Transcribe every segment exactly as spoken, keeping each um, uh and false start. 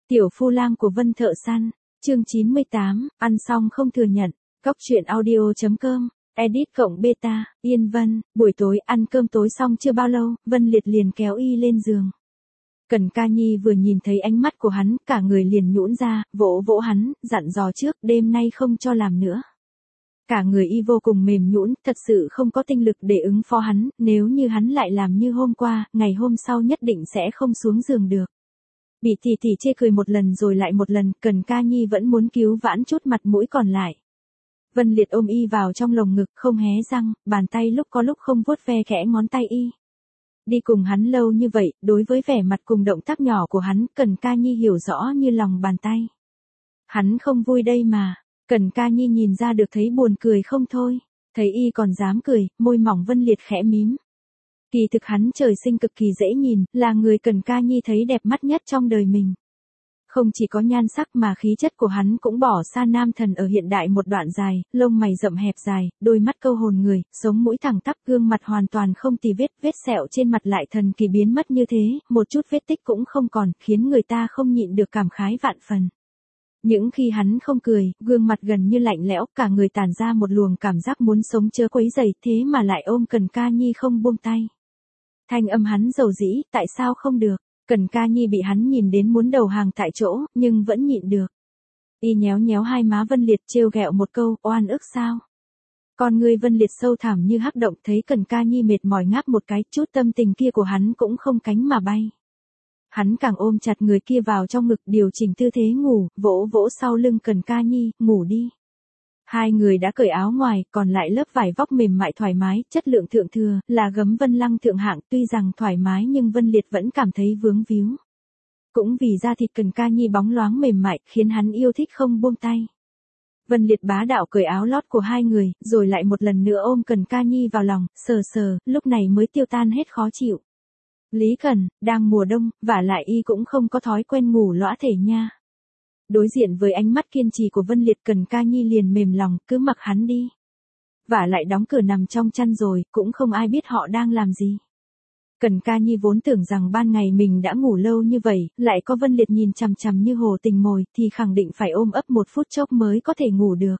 Tiểu phu lang của Vân Thợ Săn, chương chín mươi tám, ăn xong không thừa nhận, Cóc truyện audio chấm com, edit cộng beta, Yên Vân, buổi tối ăn cơm tối xong chưa bao lâu, Vân Liệt liền kéo y lên giường. Cần Ca Nhi vừa nhìn thấy ánh mắt của hắn, cả người liền nhũn ra, vỗ vỗ hắn, dặn dò trước, đêm nay không cho làm nữa. Cả người y vô cùng mềm nhũn, thật sự không có tinh lực để ứng phó hắn, nếu như hắn lại làm như hôm qua, ngày hôm sau nhất định sẽ không xuống giường được. Bị tỷ tỷ chê cười một lần rồi lại một lần, Cần Ca Nhi vẫn muốn cứu vãn chút mặt mũi còn lại. Vân Liệt ôm y vào trong lồng ngực, không hé răng, bàn tay lúc có lúc không vuốt ve khẽ ngón tay y. Đi cùng hắn lâu như vậy, đối với vẻ mặt cùng động tác nhỏ của hắn, Cần Ca Nhi hiểu rõ như lòng bàn tay. Hắn không vui đây mà, Cần Ca Nhi nhìn ra được thấy buồn cười không thôi, thấy y còn dám cười, môi mỏng Vân Liệt khẽ mím. Kỳ thực hắn trời sinh cực kỳ dễ nhìn, là người Cần Ca Nhi thấy đẹp mắt nhất trong đời mình. Không chỉ có nhan sắc mà khí chất của hắn cũng bỏ xa nam thần ở hiện đại một đoạn dài, lông mày rậm hẹp dài, đôi mắt câu hồn người, sống mũi thẳng tắp, gương mặt hoàn toàn không tì vết, vết sẹo trên mặt lại thần kỳ biến mất như thế, một chút vết tích cũng không còn, khiến người ta không nhịn được cảm khái vạn phần. Những khi hắn không cười, gương mặt gần như lạnh lẽo, cả người tản ra một luồng cảm giác muốn sống chớ quấy rầy, thế mà lại ôm Cần Ca Nhi không buông tay. Thanh âm hắn dầu dĩ, tại sao không được? Cần Ca Nhi bị hắn nhìn đến muốn đầu hàng tại chỗ, nhưng vẫn nhịn được. Y nhéo nhéo hai má Vân Liệt trêu ghẹo một câu, oan ức sao? Con người Vân Liệt sâu thẳm như hắc động, thấy Cần Ca Nhi mệt mỏi ngáp một cái, chút tâm tình kia của hắn cũng không cánh mà bay. Hắn càng ôm chặt người kia vào trong ngực, điều chỉnh tư thế ngủ, vỗ vỗ sau lưng Cần Ca Nhi, ngủ đi. Hai người đã cởi áo ngoài, còn lại lớp vải vóc mềm mại thoải mái, chất lượng thượng thừa, là gấm Vân Lăng thượng hạng, tuy rằng thoải mái nhưng Vân Liệt vẫn cảm thấy vướng víu. Cũng vì da thịt Cần Ca Nhi bóng loáng mềm mại, khiến hắn yêu thích không buông tay. Vân Liệt bá đạo cởi áo lót của hai người, rồi lại một lần nữa ôm Cần Ca Nhi vào lòng, sờ sờ, lúc này mới tiêu tan hết khó chịu. Lý Cần, đang mùa đông, vả lại y cũng không có thói quen ngủ lõa thể nha. Đối diện với ánh mắt kiên trì của Vân Liệt, Cần Ca Nhi liền mềm lòng, cứ mặc hắn đi. Vả lại đóng cửa nằm trong chăn rồi, cũng không ai biết họ đang làm gì. Cần Ca Nhi vốn tưởng rằng ban ngày mình đã ngủ lâu như vậy, lại có Vân Liệt nhìn chằm chằm như hồ tình mồi, thì khẳng định phải ôm ấp một phút chốc mới có thể ngủ được.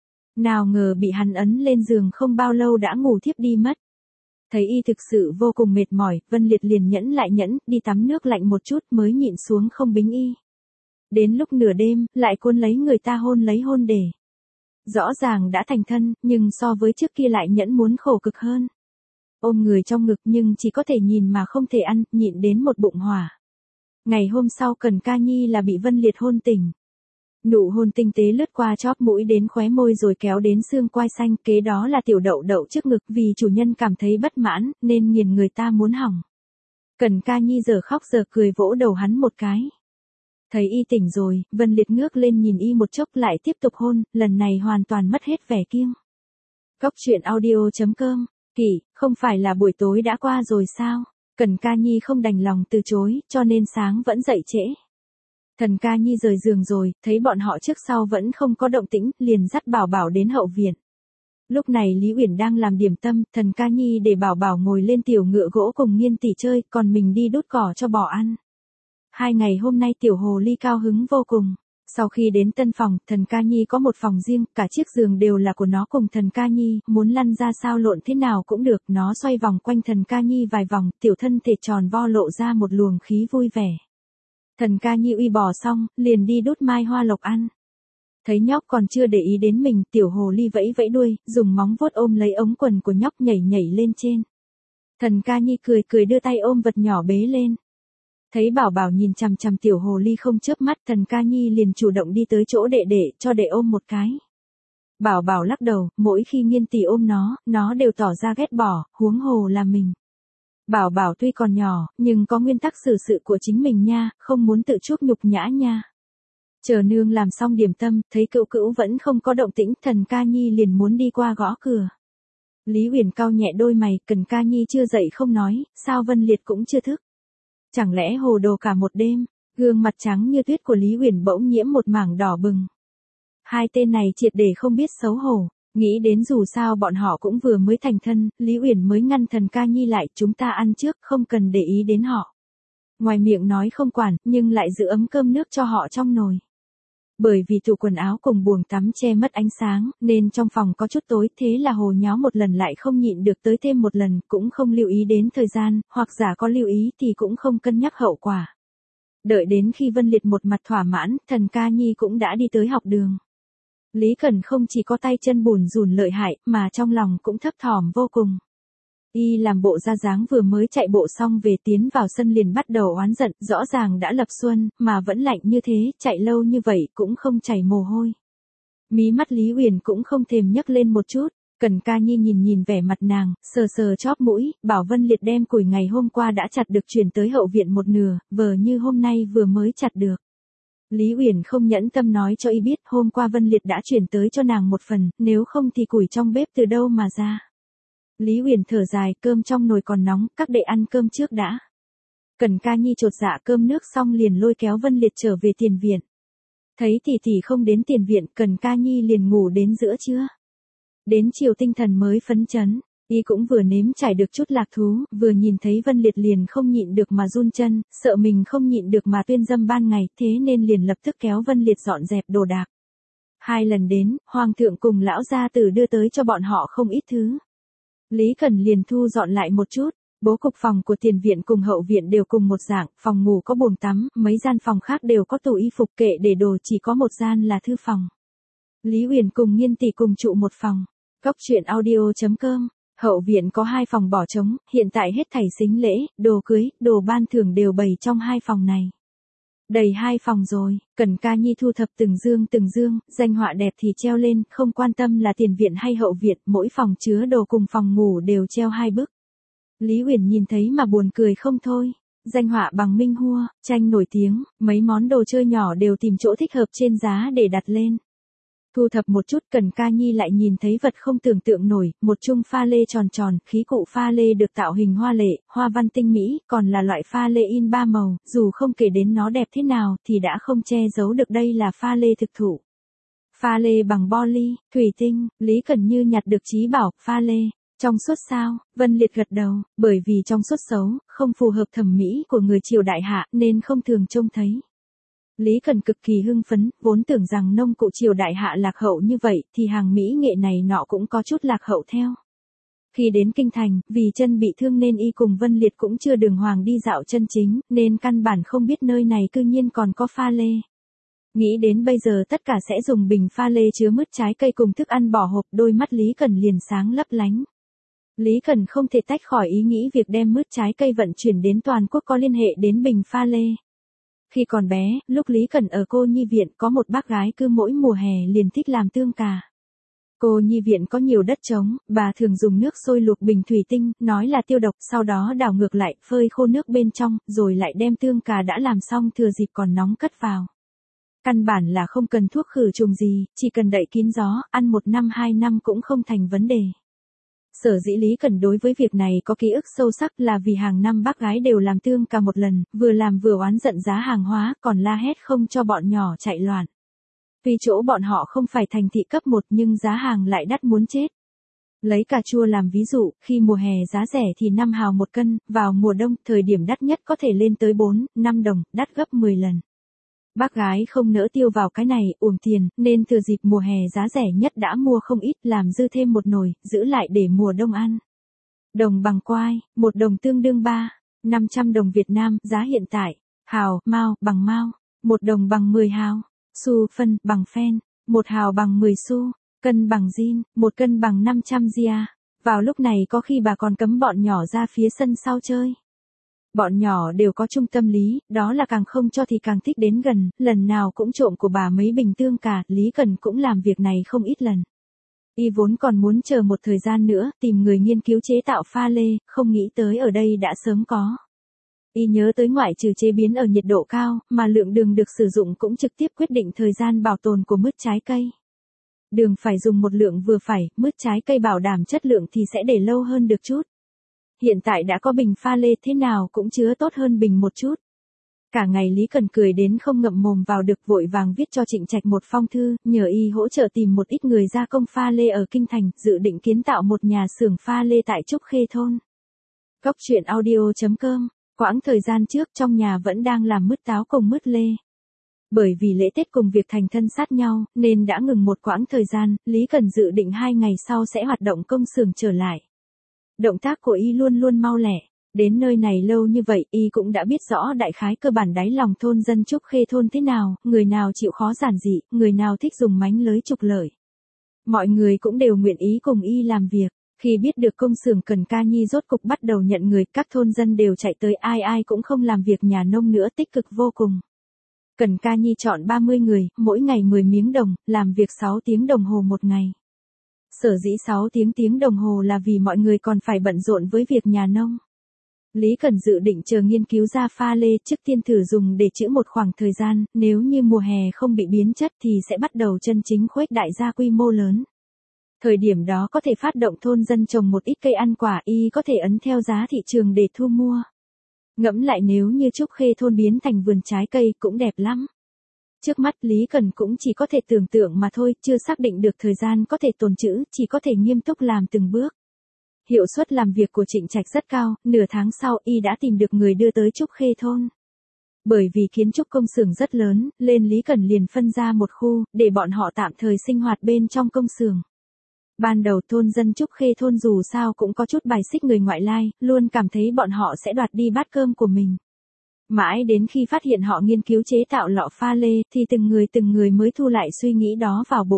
Nào ngờ bị hắn ấn lên giường không bao lâu đã ngủ thiếp đi mất. Thấy y thực sự vô cùng mệt mỏi, Vân Liệt liền nhẫn lại nhẫn, đi tắm nước lạnh một chút mới nhịn xuống không bính y. Đến lúc nửa đêm, lại cuốn lấy người ta hôn lấy hôn để. Rõ ràng đã thành thân, nhưng so với trước kia lại nhẫn muốn khổ cực hơn. Ôm người trong ngực nhưng chỉ có thể nhìn mà không thể ăn, nhịn đến một bụng hỏa. Ngày hôm sau Cần Ca Nhi là bị Vân Liệt hôn tỉnh. Nụ hôn tinh tế lướt qua chóp mũi đến khóe môi rồi kéo đến xương quai xanh, kế đó là tiểu đậu đậu trước ngực, vì chủ nhân cảm thấy bất mãn, nên nghiền người ta muốn hỏng. Cần Ca Nhi giờ khóc giờ cười vỗ đầu hắn một cái. Thấy y tỉnh rồi, Vân Liệt ngước lên nhìn y một chốc lại tiếp tục hôn, lần này hoàn toàn mất hết vẻ kiêng. Cóc truyện audio chấm com, Kỷ, không phải là buổi tối đã qua rồi sao? Cần Ca Nhi không đành lòng từ chối, cho nên sáng vẫn dậy trễ. Thần Ca Nhi rời giường rồi, thấy bọn họ trước sau vẫn không có động tĩnh, liền dắt Bảo Bảo đến hậu viện. Lúc này Lý Uyển đang làm điểm tâm, Thần Ca Nhi để Bảo Bảo ngồi lên tiểu ngựa gỗ cùng Nghiên tỷ chơi, còn mình đi đốt cỏ cho bò ăn. Hai ngày hôm nay tiểu hồ ly cao hứng vô cùng. Sau khi đến tân phòng, Thần Ca Nhi có một phòng riêng, cả chiếc giường đều là của nó cùng Thần Ca Nhi, muốn lăn ra sao lộn thế nào cũng được, nó xoay vòng quanh Thần Ca Nhi vài vòng, tiểu thân thể tròn vo lộ ra một luồng khí vui vẻ. Thần Ca Nhi uy bò xong, liền đi đút mai hoa lộc ăn. Thấy nhóc còn chưa để ý đến mình, tiểu hồ ly vẫy vẫy đuôi, dùng móng vuốt ôm lấy ống quần của nhóc nhảy nhảy lên trên. Thần Ca Nhi cười cười đưa tay ôm vật nhỏ bế lên. Thấy Bảo Bảo nhìn chằm chằm tiểu hồ ly không chớp mắt, Thần Ca Nhi liền chủ động đi tới chỗ đệ đệ, cho đệ ôm một cái. Bảo Bảo lắc đầu, mỗi khi Nghiên tỷ ôm nó, nó đều tỏ ra ghét bỏ, huống hồ là mình. Bảo Bảo tuy còn nhỏ, nhưng có nguyên tắc xử sự của chính mình nha, không muốn tự chuốc nhục nhã nha. Chờ nương làm xong điểm tâm, thấy cữu cữu vẫn không có động tĩnh, Thần Ca Nhi liền muốn đi qua gõ cửa. Lý Uyển cau nhẹ đôi mày, Cần Ca Nhi chưa dậy không nói, sao Vân Liệt cũng chưa thức. Chẳng lẽ hồ đồ cả một đêm, gương mặt trắng như tuyết của Lý Uyển bỗng nhiễm một mảng đỏ bừng. Hai tên này triệt để không biết xấu hổ, nghĩ đến dù sao bọn họ cũng vừa mới thành thân, Lý Uyển mới ngăn Thần Ca Nhi lại, chúng ta ăn trước, không cần để ý đến họ. Ngoài miệng nói không quản, nhưng lại giữ ấm cơm nước cho họ trong nồi. Bởi vì tủ quần áo cùng buồng tắm che mất ánh sáng, nên trong phòng có chút tối, thế là Hồ nháo một lần lại không nhịn được tới thêm một lần, cũng không lưu ý đến thời gian, hoặc giả có lưu ý thì cũng không cân nhắc hậu quả. Đợi đến khi Vân Liệt một mặt thỏa mãn, Thần Ca Nhi cũng đã đi tới học đường. Lý Cẩn không chỉ có tay chân bùn rùn lợi hại, mà trong lòng cũng thấp thỏm vô cùng. Y làm bộ ra dáng vừa mới chạy bộ xong về tiến vào sân liền bắt đầu oán giận, rõ ràng đã lập xuân, mà vẫn lạnh như thế, chạy lâu như vậy cũng không chảy mồ hôi. Mí mắt Lý Uyển cũng không thèm nhấc lên một chút, Cần Ca Nhi nhìn nhìn vẻ mặt nàng, sờ sờ chóp mũi, bảo Vân Liệt đem củi ngày hôm qua đã chặt được chuyển tới hậu viện một nửa, vờ như hôm nay vừa mới chặt được. Lý Uyển không nhẫn tâm nói cho y biết hôm qua Vân Liệt đã chuyển tới cho nàng một phần, nếu không thì củi trong bếp từ đâu mà ra. Lý Uyển thở dài, cơm trong nồi còn nóng, các đệ ăn cơm trước đã. Cần Ca Nhi chột dạ cơm nước xong liền lôi kéo Vân Liệt trở về tiền viện. Thấy tỷ tỷ không đến tiền viện, Cần Ca Nhi liền ngủ đến giữa trưa. Đến chiều tinh thần mới phấn chấn, y cũng vừa nếm trải được chút lạc thú, vừa nhìn thấy Vân Liệt liền không nhịn được mà run chân, sợ mình không nhịn được mà tuyên dâm ban ngày, thế nên liền lập tức kéo Vân Liệt dọn dẹp đồ đạc. Hai lần đến, Hoàng thượng cùng lão gia tử đưa tới cho bọn họ không ít thứ. Lý Cẩn liền thu dọn lại một chút, bố cục phòng của tiền viện cùng hậu viện đều cùng một dạng, phòng ngủ có buồng tắm, mấy gian phòng khác đều có tủ y phục kệ để đồ, chỉ có một gian là thư phòng. Lý Uyển cùng Nghiên tỷ cùng trụ một phòng. Cóc truyện audio chấm com. Hậu viện có hai phòng bỏ trống, hiện tại hết thảy sính lễ, đồ cưới, đồ ban thưởng đều bày trong hai phòng này. Đầy hai phòng rồi, Cần Ca Nhi thu thập từng dương từng dương, danh họa đẹp thì treo lên, không quan tâm là tiền viện hay hậu viện, mỗi phòng chứa đồ cùng phòng ngủ đều treo hai bức. Lý Uyển nhìn thấy mà buồn cười không thôi. Danh họa bằng minh hua, tranh nổi tiếng, mấy món đồ chơi nhỏ đều tìm chỗ thích hợp trên giá để đặt lên. Thu thập một chút, Cần Ca Nhi lại nhìn thấy vật không tưởng tượng nổi, một chung pha lê tròn tròn, khí cụ pha lê được tạo hình hoa lệ, hoa văn tinh mỹ, còn là loại pha lê in ba màu, dù không kể đến nó đẹp thế nào, thì đã không che giấu được đây là pha lê thực thụ. Pha lê bằng poly, thủy tinh, Lý Cẩn như nhặt được trí bảo, pha lê. Trong suốt sao, Vân Liệt gật đầu, bởi vì trong suốt xấu, không phù hợp thẩm mỹ của người triều đại hạ, nên không thường trông thấy. Lý Cẩn cực kỳ hưng phấn, vốn tưởng rằng nông cụ triều đại hạ lạc hậu như vậy, thì hàng mỹ nghệ này nọ cũng có chút lạc hậu theo. Khi đến kinh thành, vì chân bị thương nên y cùng Vân Liệt cũng chưa đường hoàng đi dạo chân chính, nên căn bản không biết nơi này cư nhiên còn có pha lê. Nghĩ đến bây giờ tất cả sẽ dùng bình pha lê chứa mứt trái cây cùng thức ăn bỏ hộp, đôi mắt Lý Cẩn liền sáng lấp lánh. Lý Cẩn không thể tách khỏi ý nghĩ việc đem mứt trái cây vận chuyển đến toàn quốc có liên hệ đến bình pha lê. Khi còn bé, lúc Lý Cẩn ở cô nhi viện có một bác gái cứ mỗi mùa hè liền thích làm tương cà. Cô nhi viện có nhiều đất trống, bà thường dùng nước sôi luộc bình thủy tinh, nói là tiêu độc, sau đó đảo ngược lại, phơi khô nước bên trong, rồi lại đem tương cà đã làm xong thừa dịp còn nóng cất vào. Căn bản là không cần thuốc khử trùng gì, chỉ cần đậy kín gió, ăn một năm hai năm cũng không thành vấn đề. Sở dĩ Lý Cẩn đối với việc này có ký ức sâu sắc là vì hàng năm bác gái đều làm tương cà một lần, vừa làm vừa oán giận giá hàng hóa, còn la hét không cho bọn nhỏ chạy loạn. Tuy chỗ bọn họ không phải thành thị cấp một nhưng giá hàng lại đắt muốn chết. Lấy cà chua làm ví dụ, khi mùa hè giá rẻ thì năm hào một cân, vào mùa đông, thời điểm đắt nhất có thể lên tới bốn, năm đồng, đắt gấp mười lần. Bác gái không nỡ tiêu vào cái này, uổng tiền, nên thừa dịp mùa hè giá rẻ nhất đã mua không ít, làm dư thêm một nồi, giữ lại để mùa đông ăn. Đồng bằng quai, một đồng tương đương ba, năm trăm đồng Việt Nam, giá hiện tại. Hào, mao, bằng mao, một đồng bằng mười hào. Xu, phân, bằng phen, một hào bằng mười xu. Cân bằng zin, một cân bằng năm trăm ria. Vào lúc này có khi bà còn cấm bọn nhỏ ra phía sân sau chơi. Bọn nhỏ đều có chung tâm lý, đó là càng không cho thì càng thích đến gần, lần nào cũng trộm của bà mấy bình tương cà, Lý Cẩn cũng làm việc này không ít lần. Y vốn còn muốn chờ một thời gian nữa, tìm người nghiên cứu chế tạo pha lê, không nghĩ tới ở đây đã sớm có. Y nhớ tới ngoại trừ chế biến ở nhiệt độ cao, mà lượng đường được sử dụng cũng trực tiếp quyết định thời gian bảo tồn của mứt trái cây. Đường phải dùng một lượng vừa phải, mứt trái cây bảo đảm chất lượng thì sẽ để lâu hơn được chút. Hiện tại đã có bình pha lê thế nào cũng chứa tốt hơn bình một chút. Cả ngày Lý Cẩn cười đến không ngậm mồm vào được, vội vàng viết cho Trịnh Trạch một phong thư, nhờ y hỗ trợ tìm một ít người gia công pha lê ở Kinh Thành, dự định kiến tạo một nhà xưởng pha lê tại Trúc Khê thôn. Cóc truyện audio chấm com Quãng thời gian trước trong nhà vẫn đang làm mứt táo cùng mứt lê. Bởi vì lễ Tết cùng việc thành thân sát nhau, nên đã ngừng một quãng thời gian, Lý Cần dự định hai ngày sau sẽ hoạt động công xưởng trở lại. Động tác của y luôn luôn mau lẹ. Đến nơi này lâu như vậy, y cũng đã biết rõ đại khái cơ bản đáy lòng thôn dân Trúc Khê thôn thế nào, người nào chịu khó giản dị, người nào thích dùng mánh lới trục lợi. Mọi người cũng đều nguyện ý cùng y làm việc. Khi biết được công xưởng Cần Ca Nhi rốt cục bắt đầu nhận người, các thôn dân đều chạy tới, ai ai cũng không làm việc nhà nông nữa, tích cực vô cùng. Cần Ca Nhi chọn ba mươi người, mỗi ngày mười miếng đồng, làm việc sáu tiếng đồng hồ một ngày. Sở dĩ sáu tiếng tiếng đồng hồ là vì mọi người còn phải bận rộn với việc nhà nông. Lý Cần dự định chờ nghiên cứu ra pha lê trước tiên thử dùng để chữa một khoảng thời gian, nếu như mùa hè không bị biến chất thì sẽ bắt đầu chân chính khuếch đại ra quy mô lớn. Thời điểm đó có thể phát động thôn dân trồng một ít cây ăn quả, y có thể ấn theo giá thị trường để thu mua. Ngẫm lại nếu như Trúc Khê thôn biến thành vườn trái cây cũng đẹp lắm. Trước mắt Lý Cần cũng chỉ có thể tưởng tượng mà thôi, chưa xác định được thời gian có thể tồn trữ, chỉ có thể nghiêm túc làm từng bước. Hiệu suất làm việc của Trịnh Trạch rất cao, nửa tháng sau y đã tìm được người đưa tới Trúc Khê thôn. Bởi vì kiến trúc công xưởng rất lớn, nên Lý Cần liền phân ra một khu, để bọn họ tạm thời sinh hoạt bên trong công xưởng. Ban đầu thôn dân Trúc Khê thôn dù sao cũng có chút bài xích người ngoại lai, luôn cảm thấy bọn họ sẽ đoạt đi bát cơm của mình. Mãi đến khi phát hiện họ nghiên cứu chế tạo lọ pha lê, thì từng người từng người mới thu lại suy nghĩ đó vào bụng.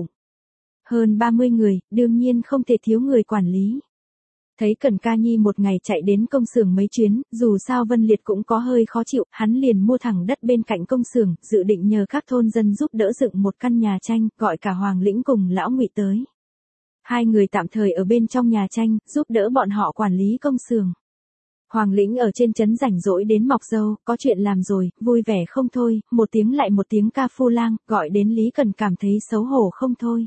Hơn ba mươi người, đương nhiên không thể thiếu người quản lý. Thấy Cần Ca Nhi một ngày chạy đến công xưởng mấy chuyến, dù sao Vân Liệt cũng có hơi khó chịu, hắn liền mua thẳng đất bên cạnh công xưởng, dự định nhờ các thôn dân giúp đỡ dựng một căn nhà tranh, gọi cả Hoàng Lĩnh cùng Lão Ngụy tới. Hai người tạm thời ở bên trong nhà tranh, giúp đỡ bọn họ quản lý công xưởng. Hoàng Lĩnh ở trên trấn rảnh rỗi đến mọc râu, có chuyện làm rồi, vui vẻ không thôi, một tiếng lại một tiếng ca phu lang, gọi đến Lý Cần cảm thấy xấu hổ không thôi.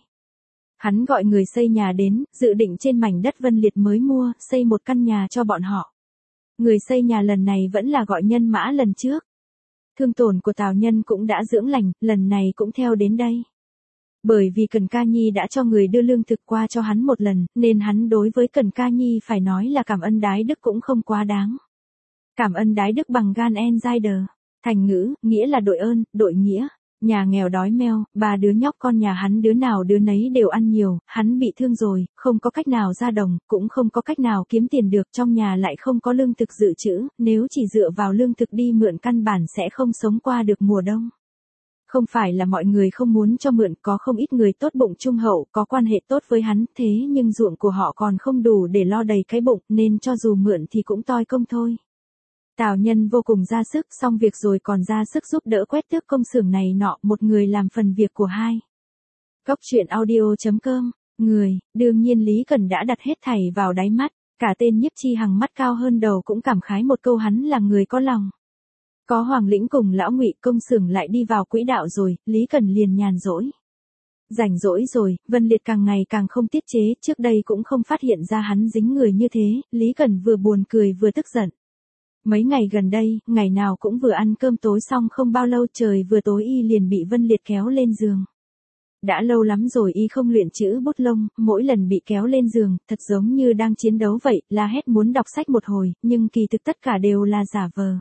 Hắn gọi người xây nhà đến, dự định trên mảnh đất Vân Liệt mới mua, xây một căn nhà cho bọn họ. Người xây nhà lần này vẫn là gọi Nhân Mã lần trước. Thương tổn của Tào Nhân cũng đã dưỡng lành, lần này cũng theo đến đây. Bởi vì Cần Ca Nhi đã cho người đưa lương thực qua cho hắn một lần, nên hắn đối với Cần Ca Nhi phải nói là cảm ơn đái đức cũng không quá đáng. Cảm ơn đái đức bằng gan en giai đờ. Thành ngữ, nghĩa là đội ơn, đội nghĩa. Nhà nghèo đói meo, ba đứa nhóc con nhà hắn đứa nào đứa nấy đều ăn nhiều, hắn bị thương rồi, không có cách nào ra đồng, cũng không có cách nào kiếm tiền được, trong nhà lại không có lương thực dự trữ, nếu chỉ dựa vào lương thực đi mượn căn bản sẽ không sống qua được mùa đông. Không phải là mọi người không muốn cho mượn, có không ít người tốt bụng trung hậu, có quan hệ tốt với hắn, thế nhưng ruộng của họ còn không đủ để lo đầy cái bụng, nên cho dù mượn thì cũng toi công thôi. Tào Nhân vô cùng ra sức, xong việc rồi còn ra sức giúp đỡ quét tước công xưởng này nọ, một người làm phần việc của hai. Góc truyện audio chấm com, người, đương nhiên Lý Cần đã đặt hết thảy vào đáy mắt, cả tên Nhiếp Chi Hằng mắt cao hơn đầu cũng cảm khái một câu hắn là người có lòng. Có Hoàng Lĩnh cùng Lão Ngụy, công xưởng lại đi vào quỹ đạo rồi, Lý Cần liền nhàn rỗi. Rảnh rỗi rồi, Vân Liệt càng ngày càng không tiết chế, trước đây cũng không phát hiện ra hắn dính người như thế, Lý Cần vừa buồn cười vừa tức giận. Mấy ngày gần đây, ngày nào cũng vừa ăn cơm tối xong không bao lâu trời vừa tối y liền bị Vân Liệt kéo lên giường. Đã lâu lắm rồi y không luyện chữ bút lông, mỗi lần bị kéo lên giường, thật giống như đang chiến đấu vậy, la hét muốn đọc sách một hồi, nhưng kỳ thực tất cả đều là giả vờ.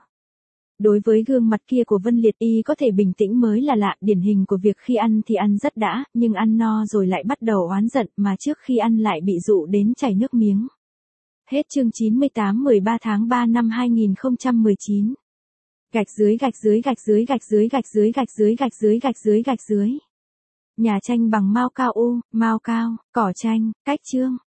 Đối với gương mặt kia của Vân Liệt y có thể bình tĩnh mới là lạ, điển hình của việc khi ăn thì ăn rất đã, nhưng ăn no rồi lại bắt đầu oán giận, mà trước khi ăn lại bị dụ đến chảy nước miếng. Hết chương chín mươi tám mười ba tháng ba năm hai nghìn không trăm mười chín. Gạch dưới gạch dưới gạch dưới gạch dưới gạch dưới gạch dưới gạch dưới gạch dưới gạch dưới. Nhà tranh bằng mao cao u, mao cao, cỏ tranh, cách chương.